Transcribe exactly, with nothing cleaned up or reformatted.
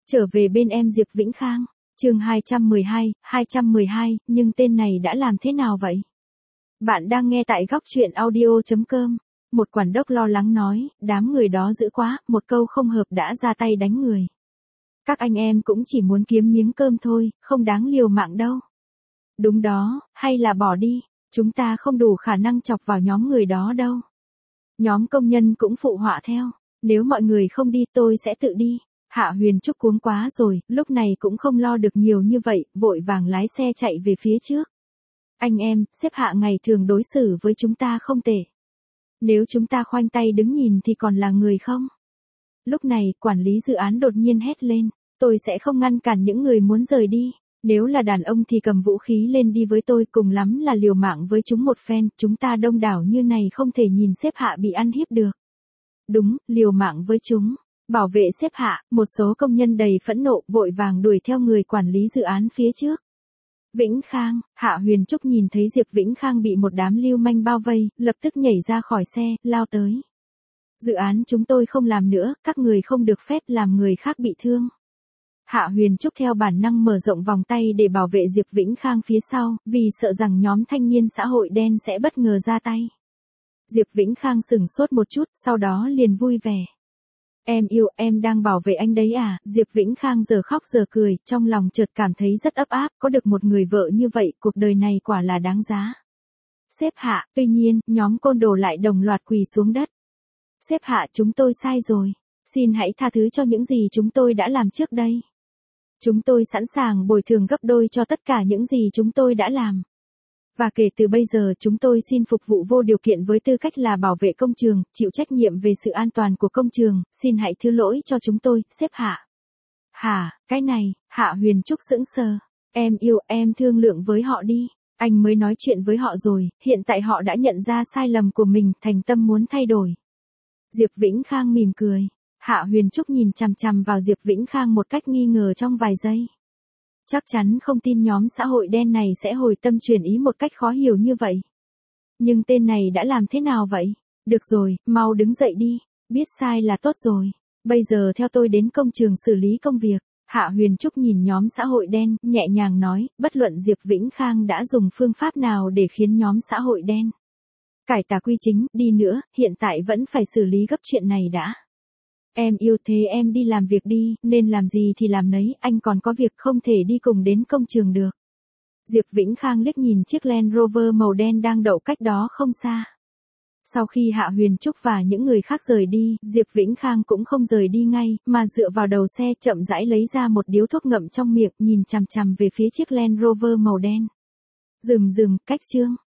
Trở về bên em Diệp Vĩnh Khang, chương hai trăm mười hai, hai trăm mười hai, nhưng tên này đã làm thế nào vậy? Bạn đang nghe tại góc truyện audio chấm com. Một quản đốc lo lắng nói, đám người đó dữ quá, một câu không hợp đã ra tay đánh người. Các anh em cũng chỉ muốn kiếm miếng cơm thôi, không đáng liều mạng đâu. Đúng đó, hay là bỏ đi, chúng ta không đủ khả năng chọc vào nhóm người đó đâu. Nhóm công nhân cũng phụ họa theo, nếu mọi người không đi tôi sẽ tự đi. Hạ Huyền Trúc cuống quá rồi, lúc này cũng không lo được nhiều như vậy, vội vàng lái xe chạy về phía trước. Anh em, sếp Hạ ngày thường đối xử với chúng ta không tệ. Nếu chúng ta khoanh tay đứng nhìn thì còn là người không? Lúc này, quản lý dự án đột nhiên hét lên, tôi sẽ không ngăn cản những người muốn rời đi. Nếu là đàn ông thì cầm vũ khí lên đi với tôi, cùng lắm là liều mạng với chúng một phen, chúng ta đông đảo như này không thể nhìn sếp Hạ bị ăn hiếp được. Đúng, liều mạng với chúng. Bảo vệ sếp Hạ, một số công nhân đầy phẫn nộ vội vàng đuổi theo người quản lý dự án phía trước. Vĩnh Khang, Hạ Huyền Trúc nhìn thấy Diệp Vĩnh Khang bị một đám lưu manh bao vây, lập tức nhảy ra khỏi xe, lao tới. Dự án chúng tôi không làm nữa, các người không được phép làm người khác bị thương. Hạ Huyền Trúc theo bản năng mở rộng vòng tay để bảo vệ Diệp Vĩnh Khang phía sau, vì sợ rằng nhóm thanh niên xã hội đen sẽ bất ngờ ra tay. Diệp Vĩnh Khang sửng sốt một chút, sau đó liền vui vẻ. Em yêu, em đang bảo vệ anh đấy à? Diệp Vĩnh Khang giờ khóc giờ cười, trong lòng chợt cảm thấy rất ấp áp, có được một người vợ như vậy, cuộc đời này quả là đáng giá. Sếp Hạ, tuy nhiên, nhóm côn đồ lại đồng loạt quỳ xuống đất. Sếp Hạ, chúng tôi sai rồi. Xin hãy tha thứ cho những gì chúng tôi đã làm trước đây. Chúng tôi sẵn sàng bồi thường gấp đôi cho tất cả những gì chúng tôi đã làm. Và kể từ bây giờ chúng tôi xin phục vụ vô điều kiện với tư cách là bảo vệ công trường, chịu trách nhiệm về sự an toàn của công trường, xin hãy thứ lỗi cho chúng tôi, sếp Hạ. Hả, cái này, Hạ Huyền Trúc sững sờ. Em yêu, em thương lượng với họ đi. Anh mới nói chuyện với họ rồi, hiện tại họ đã nhận ra sai lầm của mình, thành tâm muốn thay đổi. Diệp Vĩnh Khang mỉm cười. Hạ Huyền Trúc nhìn chằm chằm vào Diệp Vĩnh Khang một cách nghi ngờ trong vài giây. Chắc chắn không tin nhóm xã hội đen này sẽ hồi tâm chuyển ý một cách khó hiểu như vậy. Nhưng tên này đã làm thế nào vậy? Được rồi, mau đứng dậy đi. Biết sai là tốt rồi. Bây giờ theo tôi đến công trường xử lý công việc. Hạ Huyền Trúc nhìn nhóm xã hội đen, nhẹ nhàng nói, bất luận Diệp Vĩnh Khang đã dùng phương pháp nào để khiến nhóm xã hội đen cải tà quy chính đi nữa, hiện tại vẫn phải xử lý gấp chuyện này đã. Em yêu, thế em đi làm việc đi, nên làm gì thì làm nấy, anh còn có việc không thể đi cùng đến công trường được. Diệp Vĩnh Khang liếc nhìn chiếc Land Rover màu đen đang đậu cách đó không xa. Sau khi Hạ Huyền Trúc và những người khác rời đi, Diệp Vĩnh Khang cũng không rời đi ngay, mà dựa vào đầu xe chậm rãi lấy ra một điếu thuốc ngậm trong miệng, nhìn chằm chằm về phía chiếc Land Rover màu đen. Dừng dừng, cách chương.